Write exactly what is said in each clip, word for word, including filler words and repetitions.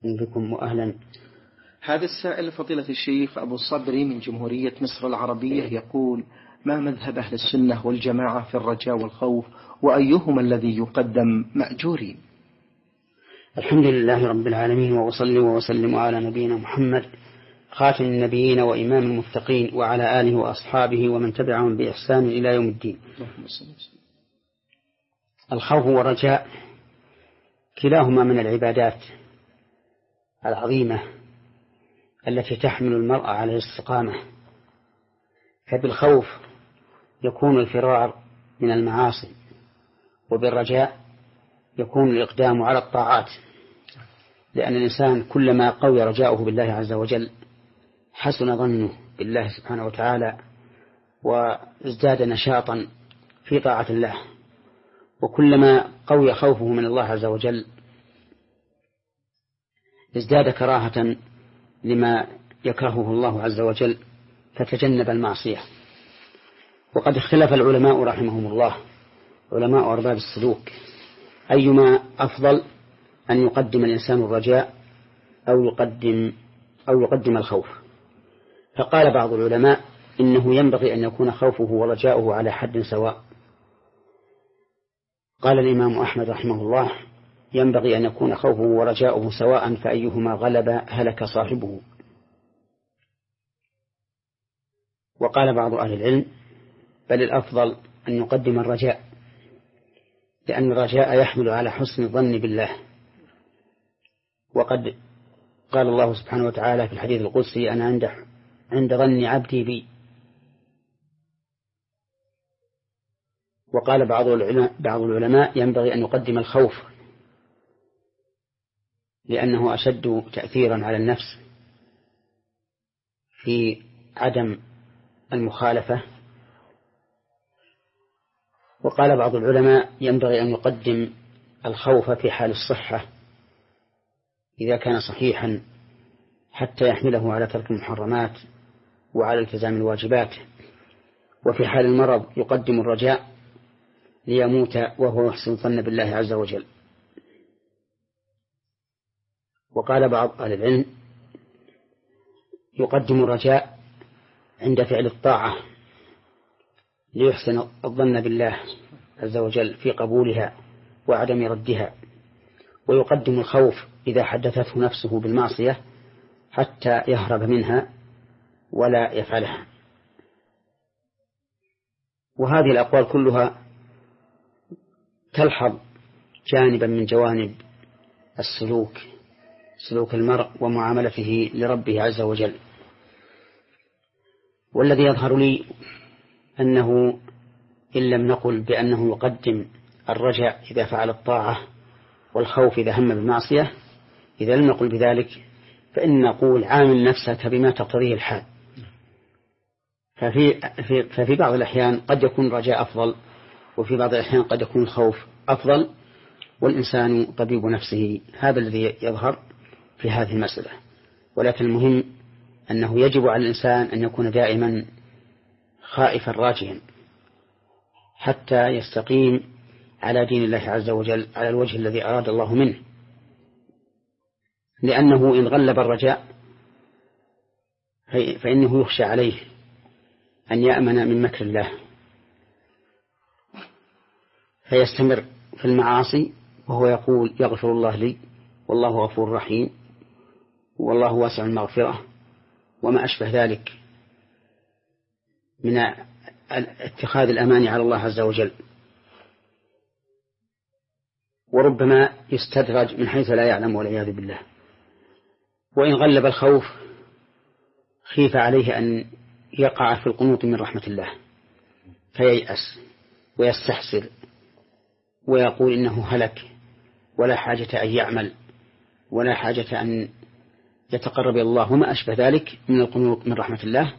بكم وأهلا. هذا السائل فضيلة الشيخ أبو الصبري من جمهورية مصر العربية يقول: ما مذهب أهل السنة والجماعة في الرجاء والخوف، وأيهما الذي يقدم مأجورين؟ الحمد لله رب العالمين، وأصلي وأسلم على نبينا محمد خاتم النبيين وإمام المتقين وعلى آله وأصحابه ومن تبعهم بإحسان إلى يوم الدين. الخوف والرجاء كلاهما من العبادات العظيمة التي تحمل المرء على الاستقامة، فبالخوف يكون الفرار من المعاصي، وبالرجاء يكون الإقدام على الطاعات، لأن الإنسان كلما قوي رجاؤه بالله عز وجل حسن ظنه بالله سبحانه وتعالى وازداد نشاطا في طاعة الله، وكلما قوي خوفه من الله عز وجل ازداد كراهة لما يكرهه الله عز وجل فتجنب المعصية. وقد اختلف العلماء رحمهم الله، علماء أرباب السلوك، أيما أفضل أن يقدم الإنسان الرجاء أو يقدم أو يقدم الخوف. فقال بعض العلماء إنه ينبغي أن يكون خوفه ورجاؤه على حد سواء. قال الإمام أحمد رحمه الله: ينبغي أن يكون خوفه ورجاؤه سواء، فأيهما غلب هلك صاحبه. وقال بعض أهل العلم: بل الأفضل أن يقدم الرجاء، لأن الرجاء يحمل على حسن الظن بالله. وقد قال الله سبحانه وتعالى في الحديث القدسي: أنا عند عند ظن عبدي بي. وقال بعض العلماء, بعض العلماء ينبغي أن يقدم الخوف، لأنه أشد تأثيرا على النفس في عدم المخالفة. وقال بعض العلماء ينبغي أن يقدم الخوف في حال الصحة إذا كان صحيحا حتى يحمله على ترك المحرمات وعلى التزام الواجبات، وفي حال المرض يقدم الرجاء ليموت وهو يحسن الظن بالله عز وجل. وقال بعض أهل العلم يقدم الرجاء عند فعل الطاعة ليحسن الظن بالله عز وجل في قبولها وعدم ردها، ويقدم الخوف إذا حدثته نفسه بالمعصية حتى يهرب منها ولا يفعلها. وهذه الأقوال كلها تلحظ جانبا من جوانب السلوك، سلوك المرء ومعاملته لربه عز وجل. والذي يظهر لي أنه إن لم نقل بأنه يقدم الرجاء إذا فعل الطاعة والخوف إذا هم بالمعصية، إذا لم نقل بذلك فإن نقول عامل نفسك بما تقتضيه الحال. ففي, في ففي بعض الأحيان قد يكون الرجاء أفضل، وفي بعض الأحيان قد يكون الخوف أفضل، والإنسان طبيب نفسه. هذا الذي يظهر في هذه المسألة. ولكن المهم أنه يجب على الإنسان أن يكون دائما خائفا راجيا حتى يستقيم على دين الله عز وجل على الوجه الذي أراد الله منه، لأنه إن غلب الرجاء فإنه يخشى عليه أن يأمن من مكر الله فيستمر في المعاصي وهو يقول: يغفر الله لي والله غفور رحيم والله واسع المغفرة، وما أشبه ذلك من اتخاذ الأمان على الله عز وجل. وربما يستدرج من حيث لا يعلم والعياذ بالله. وإن غلب الخوف خيف عليه أن يقع في القنوط من رحمة الله فييأس ويستحسر ويقول إنه هلك ولا حاجة أن يعمل ولا حاجة أن يتقرب إلى الله وما أشبه ذلك من القنوط من رحمة الله.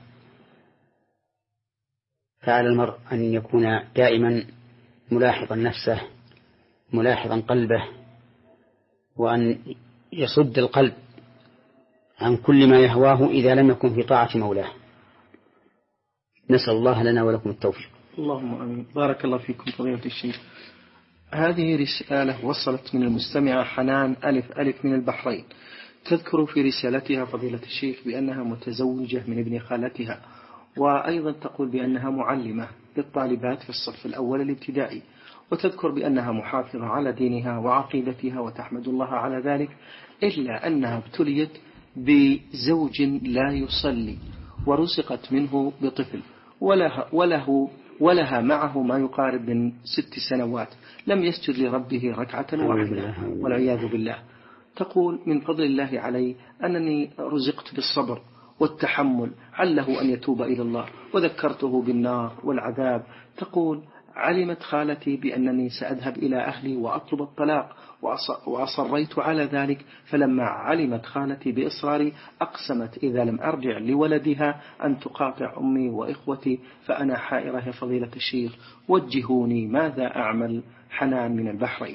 فعلى المرء أن يكون دائما ملاحظا نفسه ملاحظا قلبه، وأن يصد القلب عن كل ما يهواه إذا لم يكن في طاعة مولاه. نسأل الله لنا ولكم التوفيق. اللهم آمين. بارك الله فيكم فضيلة الشيخ. هذه رسالة وصلت من المستمعة حنان ألف ألف من البحرين، تذكر في رسالتها فضيلة الشيخ بأنها متزوجة من ابن خالتها، وأيضا تقول بأنها معلمة للطالبات في الصف الأول الابتدائي، وتذكر بأنها محافظة على دينها وعقيدتها وتحمد الله على ذلك، إلا أنها ابتليت بزوج لا يصلي ورزقت منه بطفل، وله, وله ولها معه ما يقارب من ست سنوات لم يسجد لربه ركعة واحدة والعياذ بالله. تقول من فضل الله علي أنني رزقت بالصبر والتحمل عله أن يتوب إلى الله، وذكرته بالنار والعذاب. تقول علمت خالتي بأنني سأذهب إلى أهلي وأطلب الطلاق، وأصريت على ذلك، فلما علمت خالتي بإصراري أقسمت إذا لم أرجع لولدها أن تقاطع أمي وإخوتي، فأنا حائرة يا فضيلة الشيخ، وجهوني ماذا أعمل؟ حنان من البحرين.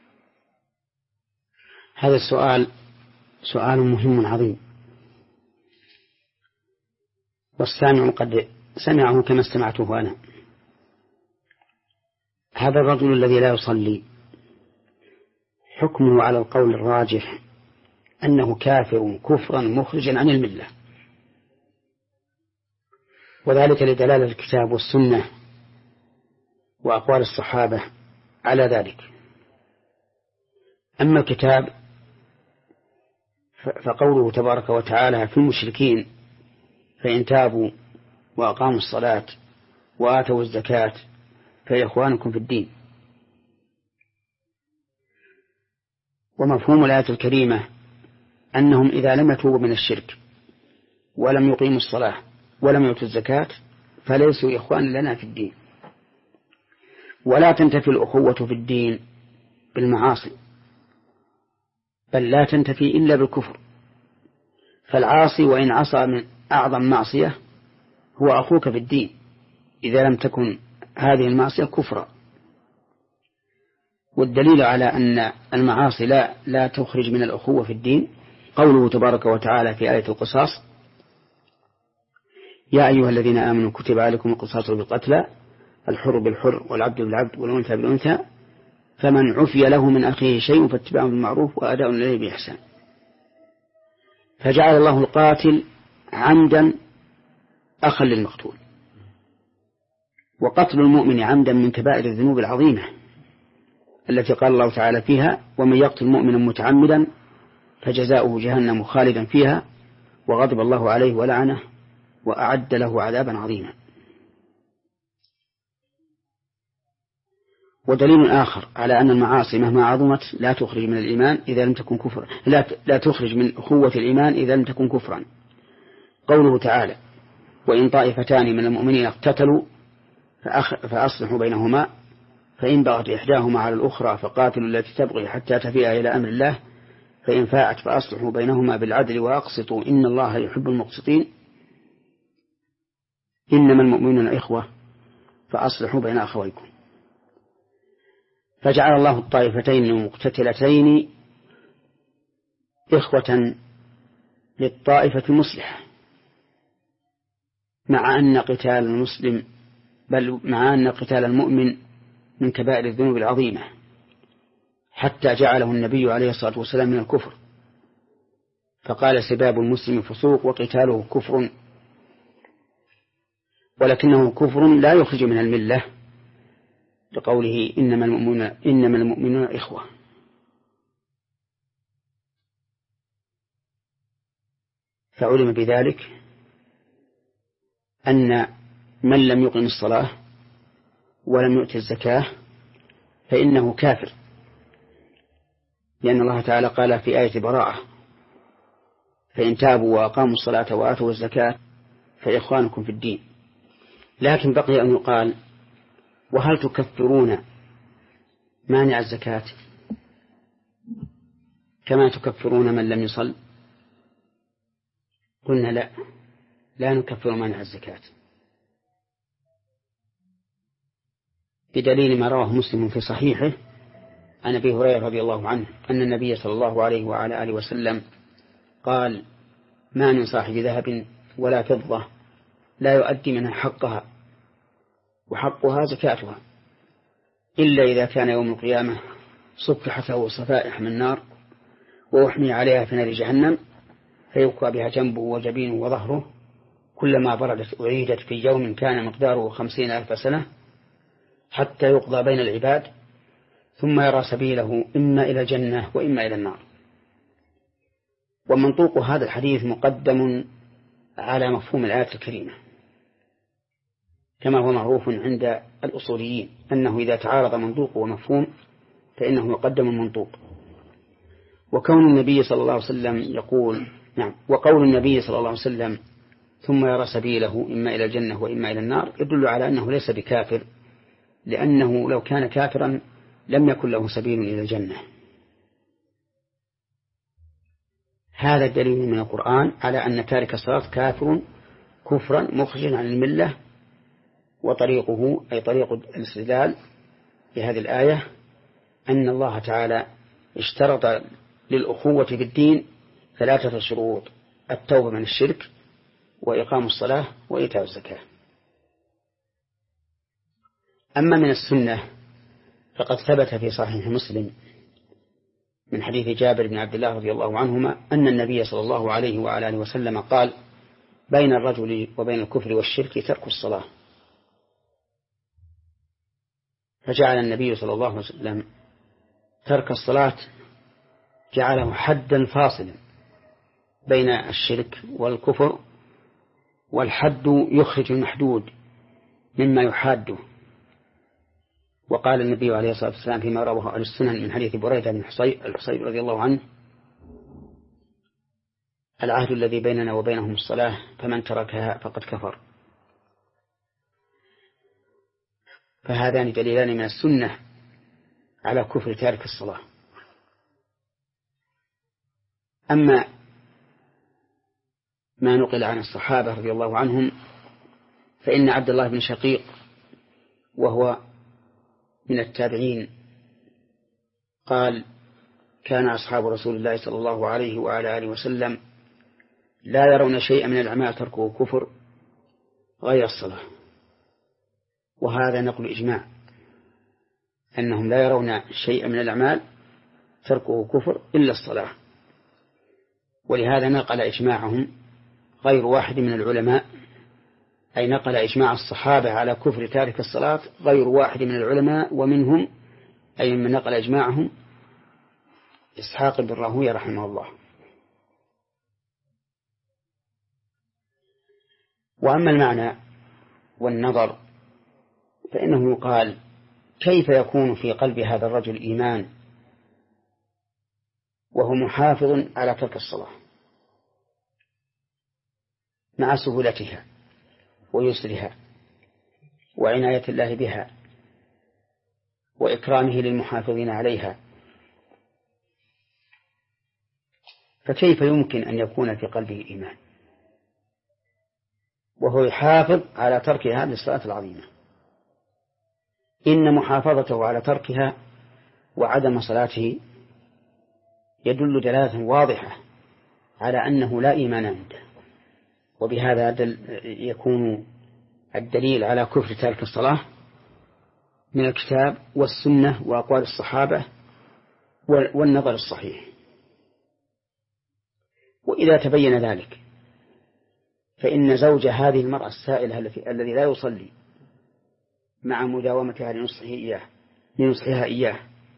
هذا السؤال سؤال مهم عظيم، والسامع قد سمعه كما استمعته أنا. هذا الرجل الذي لا يصلي حكمه على القول الراجح أنه كافر كفرا مخرجا عن الملة، وذلك لدلالة الكتاب والسنة وأقوال الصحابة على ذلك. أما الكتاب فقوله تبارك وتعالى في المشركين فإن تابوا وأقاموا الصلاة وآتوا الزكاة فإخوانكم في الدين. ومفهوم الآية الكريمة أنهم إذا لم يتوبوا من الشرك ولم يقيموا الصلاة ولم يؤتوا الزكاة فليسوا إخوان لنا في الدين. ولا تنتفي الأخوة في الدين بالمعاصي، بل لا تنتفي إلا بالكفر. فالعاصي وإن عصى من أعظم معصية هو أخوك في الدين إذا لم تكن هذه المعصية كفرا. والدليل على أن المعاصي لا, لا تخرج من الأخوة في الدين قوله تبارك وتعالى في آية القصاص يا أيها الذين آمنوا كتب عليكم القصاص بالقتلى الحر بالحر والعبد بالعبد والأنثى بالأنثى فمن عفي له من أخيه شيء فاتباع بالمعروف وأداء إليه بإحسان. فجعل الله القاتل عمدا أخا للمقتول. وقتل المؤمن عمدا من كبائر الذنوب العظيمة التي قال الله تعالى فيها ومن يقتل مؤمنا متعمدا فجزاؤه جهنم خالدا فيها وغضب الله عليه ولعنه وأعد له عذابا عظيما. ودليل آخر على أن المعاصي مهما عظمت لا تخرج من الإيمان إذا لم تكن كفرا، لا, لا تخرج من أخوة الإيمان إذا لم تكن كفرا. قوله تعالى وإن طائفتان من المؤمنين اقتتلوا فأصلحوا بينهما فإن بغت إحداهما على الأخرى فقاتلوا التي تبغي حتى تفيء إلى أمر الله فإن فاءت فأصلحوا بينهما بالعدل وأقسطوا إن الله يحب المقسطين إنما المؤمنون إخوة فأصلحوا بين أخويكم. فجعل الله الطائفتين المقتتلتين إخوة للطائفة المصلحة، مع أن قتال المسلم بل مع أن قتال المؤمن من كبائر الذنوب العظيمة، حتى جعله النبي عليه الصلاة والسلام من الكفر، فقال سباب المسلم فسوق وقتاله كفر، ولكنه كفر لا يخرج من الملة لقوله إنما المؤمنون, إنما المؤمنون إخوة. فعلم بذلك أن من لم يقم الصلاة ولم يؤت الزكاة فإنه كافر، لأن الله تعالى قال في آية براءة فإن تابوا وأقاموا الصلاة وآتوا الزكاة فإخوانكم في الدين. لكن بقي أن يقال وهل تكفرون مانع الزكاة كما تكفرون من لم يصل؟ قلنا لا، لا نكفر مانع الزكاة بدليل ما رواه مسلم في صحيحه عن أبي هريرة رضي الله عنه أن النبي صلى الله عليه وعلى آله وسلم قال ما من صاحب ذهب ولا فضة لا يؤدي منها حقها وحقها زكاتها إلا إذا كان يوم القيامة صفحت له صفائح من نار وأحمي عليها في نار جهنم فيوكى بها جنبه وجبينه وظهره كلما بردت أعيدت في يوم كان مقداره خمسين ألف سنة حتى يقضى بين العباد ثم يرى سبيله إما إلى الجنة وإما إلى النار. ومنطوق هذا الحديث مقدم على مفهوم الآية الكريمة كما هو معروف عند الأصوليين أنه إذا تعارض منطوق ومفهوم فإنه يقدم المنطوق. وكون النبي صلى الله عليه وسلم يقول نعم وقول النبي صلى الله عليه وسلم ثم يرى سبيله إما إلى الجنة وإما إلى النار يدل على أنه ليس بكافر، لأنه لو كان كافرا لم يكن له سبيل إلى الجنة. هذا الدليل من القرآن على أن تارك الصلاة كافر كفرا مخرجا عن الملة. وطريقه أي طريق الاستدلال بهذه الآية أن الله تعالى اشترط للأخوة في الدين ثلاثة شروط: التوبة من الشرك وإقام الصلاة وإيتاء الزكاة. أما من السنة فقد ثبت في صحيح مسلم من حديث جابر بن عبد الله رضي الله عنهما أن النبي صلى الله عليه وعلى آله وسلم قال: بين الرجل وبين الكفر والشرك ترك الصلاة. فجعل النبي صلى الله عليه وسلم ترك الصلاة جعله حدا فاصلا بين الشرك والكفر، والحد يخرج المحدود مما يحاده. وقال النبي عليه الصلاة والسلام فيما رواه أهل السنن من حديث بريدة بن الحصيب رضي الله عنه: العهد الذي بيننا وبينهم الصلاة فمن تركها فقد كفر. فهذان دليلان من السنة على كفر تارك الصلاة. أما ما نقل عن الصحابة رضي الله عنهم فإن عبد الله بن شقيق وهو من التابعين قال: كان أصحاب رسول الله صلى الله عليه وعلى آله وسلم لا يرون شيئا من الأعمال تركه كفر غير الصلاة. وهذا نقل إجماع أنهم لا يرون شيئا من الأعمال تركه كفر إلا الصلاة. ولهذا نقل إجماعهم غير واحد من العلماء، أي نقل إجماع الصحابة على كفر تارك الصلاة غير واحد من العلماء، ومنهم أي من نقل إجماعهم إسحاق بن راهويه رحمه الله. وأما المعنى والنظر فإنه يقال: كيف يكون في قلب هذا الرجل إيمان وهو محافظ على ترك الصلاة مع سهولتها ويسرها وعناية الله بها وإكرامه للمحافظين عليها؟ فكيف يمكن أن يكون في قلبه إيمان وهو يحافظ على ترك هذه الصلاة العظيمة؟ إن محافظته على تركها وعدم صلاته يدل دلالة واضحة على أنه لا إيمان عنده. وبهذا يكون الدليل على كفر تارك الصلاة من الكتاب والسنة وأقوال الصحابة والنظر الصحيح. وإذا تبين ذلك فإن زوج هذه المرأة السائلة الذي لا يصلي مع مداومتها لنصحه إياه لنصحها إياه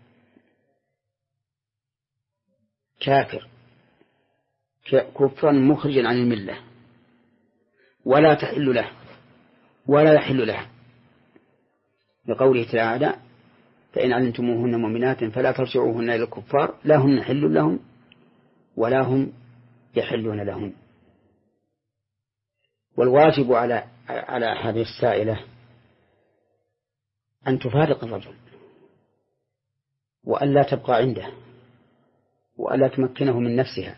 كافر كفرا مخرجا عن الملة، ولا تحل له ولا يحل له، لقوله تعالى: فإن علمتموهن مؤمنات فلا ترجعوهن إلى الكفار لا هن حل لهم ولا هم يحلون لهم. والواجب على على هذه السائلة أن تفارق الرجل وأن لا تبقى عنده وأن لا تمكنه من نفسها،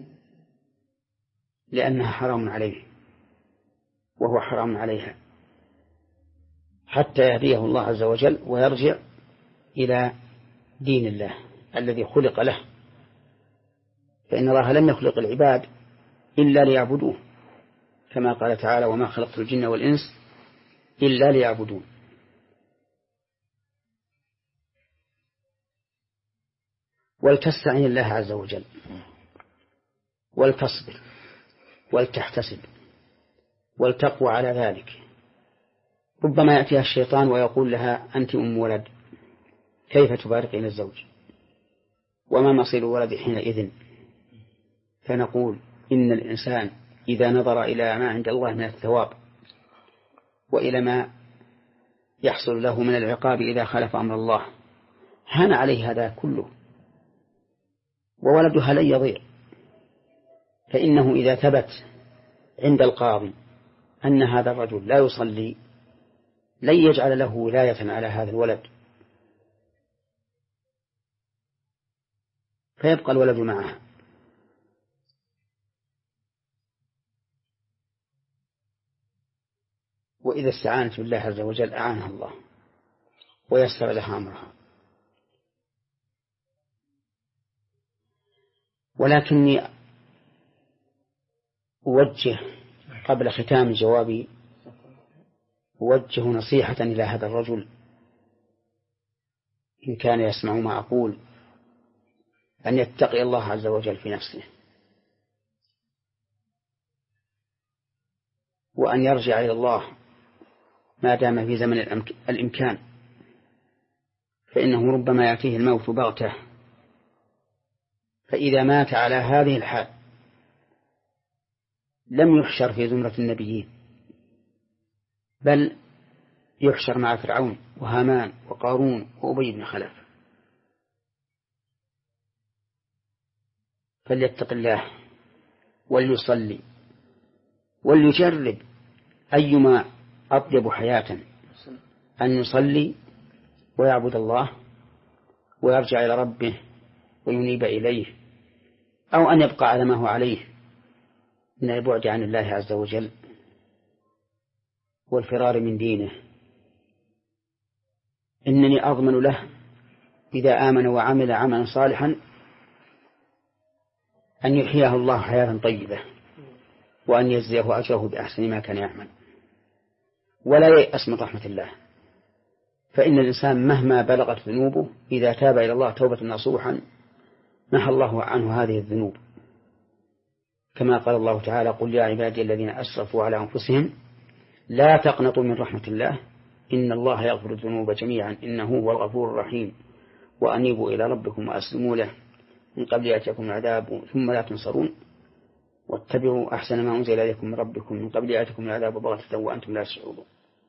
لأنها حرام عليه وهو حرام عليها، حتى يهديه الله عز وجل ويرجع إلى دين الله الذي خلق له. فإن الله لم يخلق العباد إلا ليعبدوه، كما قال تعالى: وما خلقت الجن والإنس إلا ليعبدون. ولتستعين الله عز وجل ولتصبر ولتحتسب ولتقوى على ذلك. ربما يأتيها الشيطان ويقول لها أنت أم ولد كيف تباركين الزوج وما مصير الولد حينئذ؟ فنقول إن الإنسان إذا نظر إلى ما عند الله من الثواب وإلى ما يحصل له من العقاب إذا خالف أمر الله هان عليه هذا كله، وولدها لن يضيع. فإنه إذا ثبت عند القاضي أن هذا الرجل لا يصلي لن يجعل له ولاية على هذا الولد، فيبقى الولد معها. وإذا استعانت بالله عز وجل أعانها الله ويسر لها أمرها. ولكني أوجه قبل ختام جوابي أوجه نصيحة إلى هذا الرجل إن كان يسمع ما أقول أن يتقي الله عز وجل في نفسه وأن يرجع إلى الله ما دام في زمن الإمكان، فإنه ربما يأتيه الموت بغتة، فإذا مات على هذه الحال لم يحشر في زمرة النبيين بل يحشر مع فرعون وهامان وقارون وأبي بن خلف. فليتق الله وليصلي وليجرب أيما أطيب حياة أن يصلي ويعبد الله ويرجع إلى ربه وينيب إليه، أو أن يبقى على ما هو عليه من البعد عن الله عز وجل والفرار من دينه. إنني أضمن له إذا آمن وعمل عملا صالحا أن يحياه الله حياة طيبة وأن يجزيه أجره بأحسن ما كان يعمل، ولا ييأس من رحمة الله. فإن الإنسان مهما بلغت ذنوبه إذا تاب إلى الله توبة نصوحا محى الله عنه هذه الذنوب، كما قال الله تعالى قل يا عبادي الذين أسرفوا على أنفسهم لا تقنطوا من رحمة الله إن الله يغفر الذنوب جميعا إنه هو الغفور الرحيم وأنيبوا إلى ربكم وأسلموا له من قبل يأتيكم العذاب ثم لا تنصرون واتبعوا أحسن ما أنزل إليكم من ربكم من قبل يأتيكم العذاب بغتة وأنتم لا تشعرون.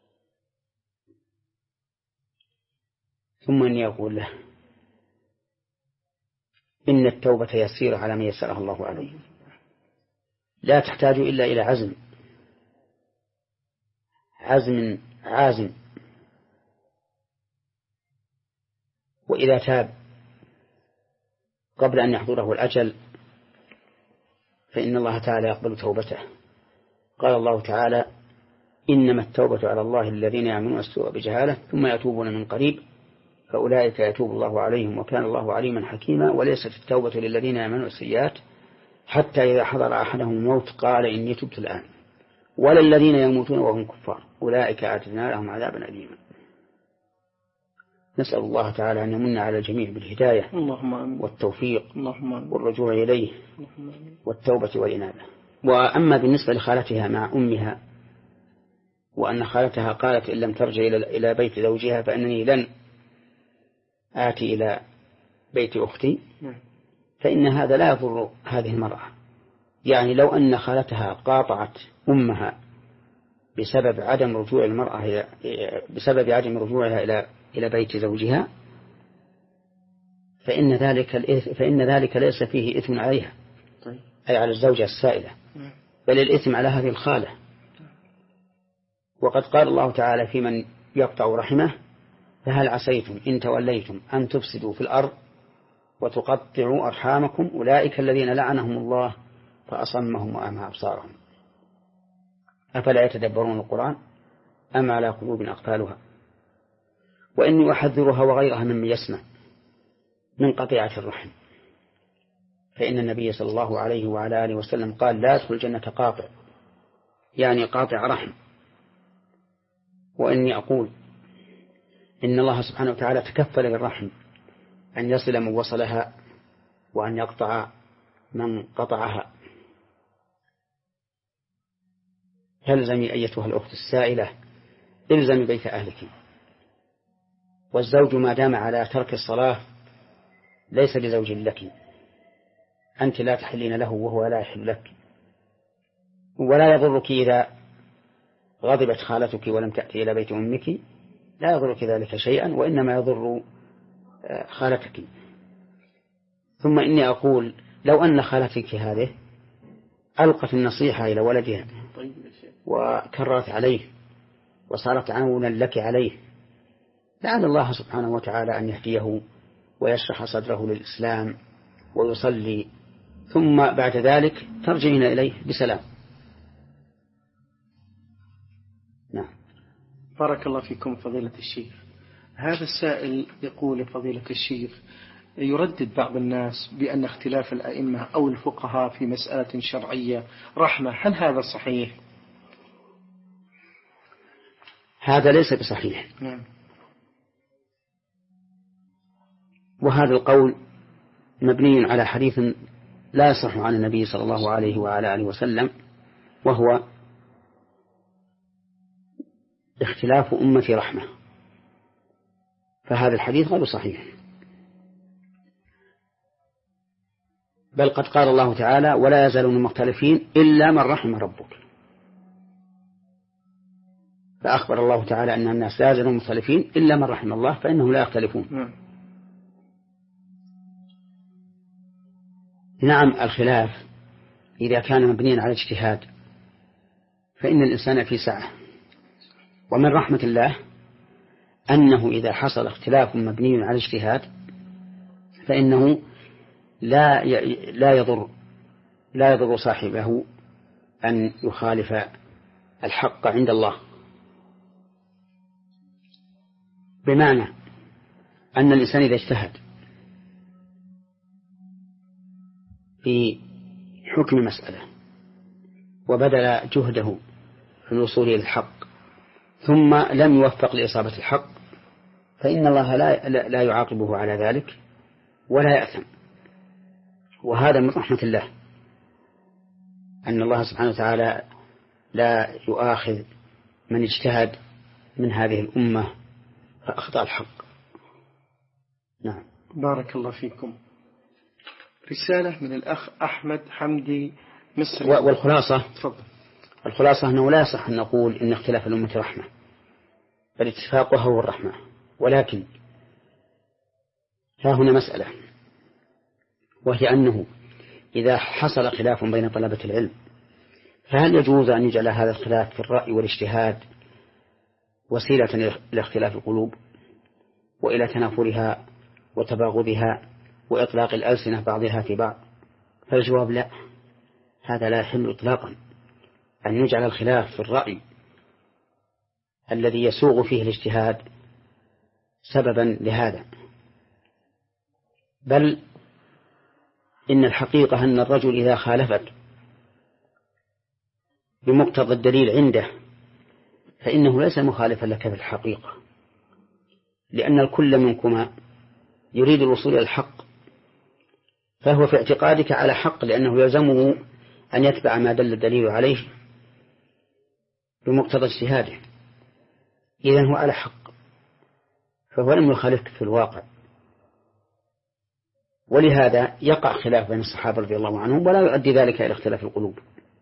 ثم أن يقول له إن التوبة يسيرة على من يسرها الله عليه، لا تحتاج إلا إلى عزم عزم عازم. وإذا تاب قبل أن يحضره الأجل فإن الله تعالى يقبل توبته. قال الله تعالى إنما التوبة على الله الذين يعملون السوء بجهالة ثم يتوبون من قريب فأولئك يتوب الله عليهم وكان الله عليما حكيما. وليست التوبة للذين يعملون السيئات حتى إذا حضر أحدهم الموت قال إني تبت الآن، ولا الذين يموتون وهم كفار أولئك أعتدنا لهم عذابا أليما. نسأل الله تعالى أن يمن على الجميع بالهداية والتوفيق والرجوع إليه والتوبة والإنابة. وأما بالنسبة لخالتها مع أمها وأن خالتها قالت إن لم ترجع إلى بيت زوجها فإنني لن آتي إلى بيت أختي، فإن هذا لا يضر هذه المرأة. يعني لو أن خالتها قاطعت أمها بسبب عدم رجوع المرأة بسبب عدم رجوعها إلى إلى بيت زوجها فإن ذلك فإن ذلك ليس فيه إثم عليها أي على الزوجة السائلة، بل الإثم على هذه الخالة. وقد قال الله تعالى في من يقطع رحمه فهل عسيتم إن توليتم أن تفسدوا في الأرض وتقطعوا أرحامكم أولئك الذين لعنهم الله فأصمهم وأعمى أبصارهم أفلا يتدبرون القرآن أم على قلوب أقفالها. وإني أحذرها وغيرها ممن يسمع من قطيعة الرحم، فإن النبي صلى الله عليه وعلى آله وسلم قال لا يدخل الجنة قاطع، يعني قاطع رحم. وإني أقول إن الله سبحانه وتعالى تكفل للرحم أن يصل من وصلها وأن يقطع من قطعها. فالزمي أيتها الأخت السائلة، الزمي بيت أهلك. والزوج ما دام على ترك الصلاة ليس بزوج لك، أنت لا تحلين له وهو لا يحل لك. ولا يضرك إذا غضبت خالتك ولم تأتي إلى بيت أمك، لا يضرك ذلك شيئا، وإنما يضر خالتك. ثم إني أقول لو أن خالتك هذه ألقت النصيحة إلى ولدها وكررت عليه وصارت عونا لك عليه، لعل الله سبحانه وتعالى أن يهديه ويشرح صدره للإسلام ويصلي، ثم بعد ذلك ترجعين إليه بسلام. نعم. بارك الله فيكم فضيلة الشيخ. هذا السائل يقول لفضيلة الشيخ: يردد بعض الناس بأن اختلاف الأئمة أو الفقهاء في مسألة شرعية رحمة، هل هذا صحيح؟ هذا ليس بصحيح. نعم. وهذا القول مبني على حديث لا يصح عن النبي صلى الله عليه وعلى آله وسلم، وهو اختلاف أمتي رحمة، فهذا الحديث غير صحيح. بل قد قال الله تعالى: ولا يزالون مختلفين إلا من رحم ربك. فأخبر الله تعالى أن الناس لا يزالون مختلفين إلا من رحم الله، فإنهم لا يختلفون. نعم، الخلاف إذا كان مبنيا على اجتهاد فإن الإنسان في سعة، ومن رحمة الله أنه إذا حصل اختلاف مبني على اجتهاد فإنه لا لا يضر لا يضر صاحبه أن يخالف الحق عند الله، بمعنى أن الإنسان إذا اجتهد في حكم مسألة وبذل جهده في الوصول إلى الحق ثم لم يوفق لإصابة الحق، فإن الله لا لا يعاقبه على ذلك ولا يأثم. وهذا من رحمة الله أن الله سبحانه وتعالى لا يؤاخذ من اجتهد من هذه الأمة فأخطأ الحق. نعم. بارك الله فيكم. رسالة من الأخ أحمد حمدي مصر. والخلاصة تفضل. الخلاصة أنه لا يصح أن نقول إن اختلاف الأمة رحمة، بل اتفاقها هو الرحمة. ولكن ها هنا مسألة، وهي أنه إذا حصل خلاف بين طلبة العلم فهل يجوز أن يجعل هذا الخلاف في الرأي والاجتهاد وسيلة إلى اختلاف القلوب وإلى تنافرها وتباغضها وإطلاق الألسنة بعضها في بعض؟ فالجواب لا، هذا لا يحل إطلاقا أن يجعل الخلاف في الرأي الذي يسوغ فيه الاجتهاد سببا لهذا، بل إن الحقيقة أن الرجل إذا خالفت بمقتضى الدليل عنده فإنه ليس مخالفا لك في الحقيقة، لأن الكل منكما يريد الوصول إلى الحق، فهو في اعتقادك على حق لأنه يلزمه أن يتبع ما دل الدليل عليه بمقتضى اجتهاده، إذن هو على حق، فهو لم يخالفك في الواقع. ولهذا يقع خلاف بين الصحابة رضي الله عنهم ولا يؤدي ذلك إلى اختلاف القلوب.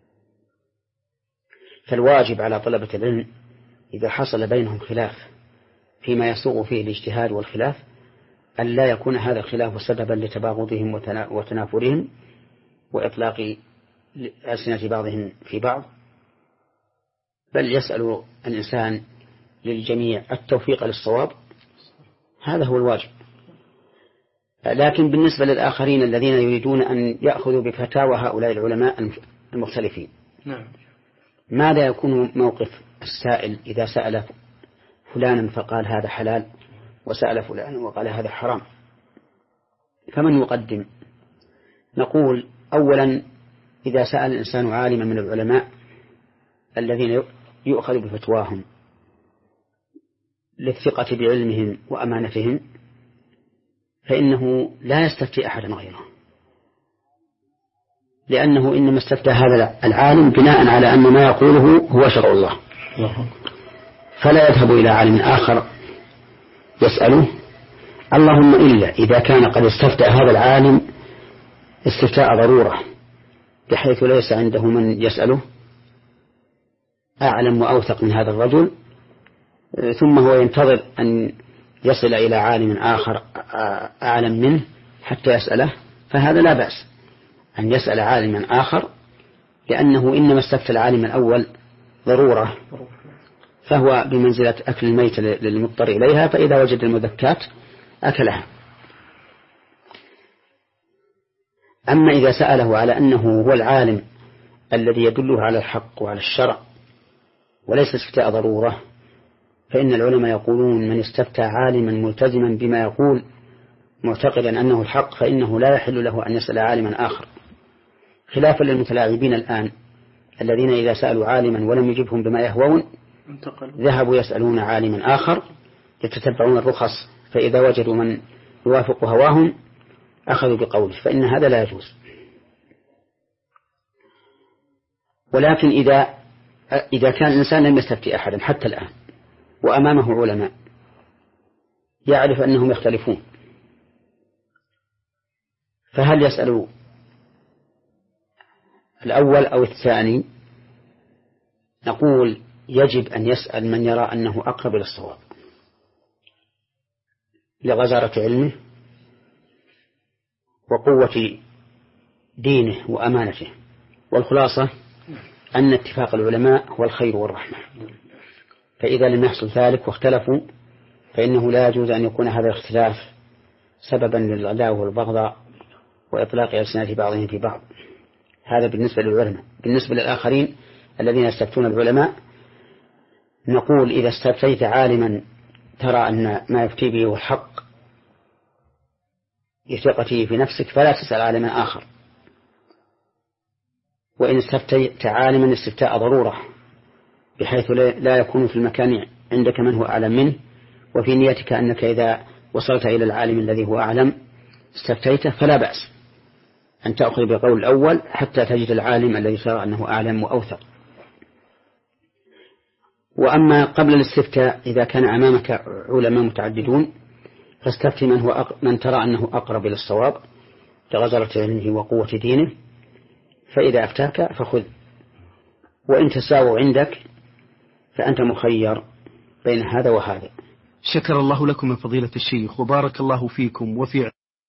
فالواجب على طلبة العلم إذا حصل بينهم خلاف فيما يسوغ فيه الاجتهاد والخلاف أن لا يكون هذا الخلاف سببا لتباغضهم وتنافرهم وإطلاق ألسنة بعضهم في بعض، بل يسأل الإنسان للجميع التوفيق للصواب، هذا هو الواجب. لكن بالنسبة للآخرين الذين يريدون أن يأخذوا بفتاوى هؤلاء العلماء المختلفين، نعم، ماذا يكون موقف السائل إذا سأل فلانا فقال هذا حلال وسأل فلانا وقال هذا حرام؟ فمن يقدم؟ نقول أولا إذا سأل الإنسان عالما من العلماء الذين يؤخذ بفتواهم للثقة بعلمهم وأمانتهم فإنه لا يستفتي أحدا غيره، لأنه إنما استفتى هذا العالم بناء على أن ما يقوله هو شرع الله، فلا يذهب إلى عالم آخر يسأله، اللهم إلا إذا كان قد استفتى هذا العالم استفتاء ضرورة بحيث ليس عنده من يسأله أعلم وأوثق من هذا الرجل، ثم هو ينتظر أن يصل إلى عالم آخر أعلم منه حتى يسأله، فهذا لا بأس أن يسأل عالما آخر، لأنه إنما استفتى العالم الأول ضرورة، فهو بمنزلة أكل الميت للمضطر إليها، فإذا وجد المذكات أكلها. أما إذا سأله على أنه هو العالم الذي يدله على الحق وعلى الشرع وليس استفتاء ضرورة، فإن العلماء يقولون من استفتى عالما ملتزما بما يقول معتقدا أنه الحق فإنه لا يحل له أن يسأل عالما آخر، خلافا للمتلاعبين الآن الذين إذا سألوا عالما ولم يجبهم بما يهوون ذهبوا يسألون عالما آخر يتتبعون الرخص، فإذا وجدوا من يوافق هواهم أخذوا بقوله، فإن هذا لا يجوز. ولكن إذا إذا كان الإنسان لم يستفتي أحدا حتى الآن وأمامه علماء يعرف أنهم يختلفون، فهل يسأل الأول أو الثاني؟ نقول يجب أن يسأل من يرى أنه أقرب إلى الصواب لغزارة علمه وقوة دينه وأمانته، والخلاصة أن اتفاق العلماء هو الخير والرحمة، فإذا لم يحصل ذلك واختلفوا فإنه لا يجوز أن يكون هذا الاختلاف سببا للعداوة والبغضاء وإطلاق ألسنة بعضهم في بعض. هذا بالنسبة للعلماء. بالنسبة للآخرين الذين يستفتون العلماء نقول إذا استفتيت عالما ترى أن ما يفتي به هو الحق لثقته في نفسك فلا تسأل عالما آخر، وإن استفتيت عالما استفتاء ضرورة بحيث لا يكون في المكان عندك من هو أعلم منه، وفي نيتك أنك إذا وصلت إلى العالم الذي هو أعلم استفتيته، فلا بأس أن تأخذ بقول الأول حتى تجد العالم الذي ترى أنه أعلم وأوثق. وأما قبل الاستفتاء إذا كان أمامك علماء متعددون فاستفتي من, هو أق... من ترى أنه أقرب إلى الصواب لغزارة علمه وقوة دينه، فإذا أفتاك فخذ، وإن تساووا عندك فأنت مخير بين هذا وهذا. شكر الله لكم من فضيلة الشيخ وبارك الله فيكم وفي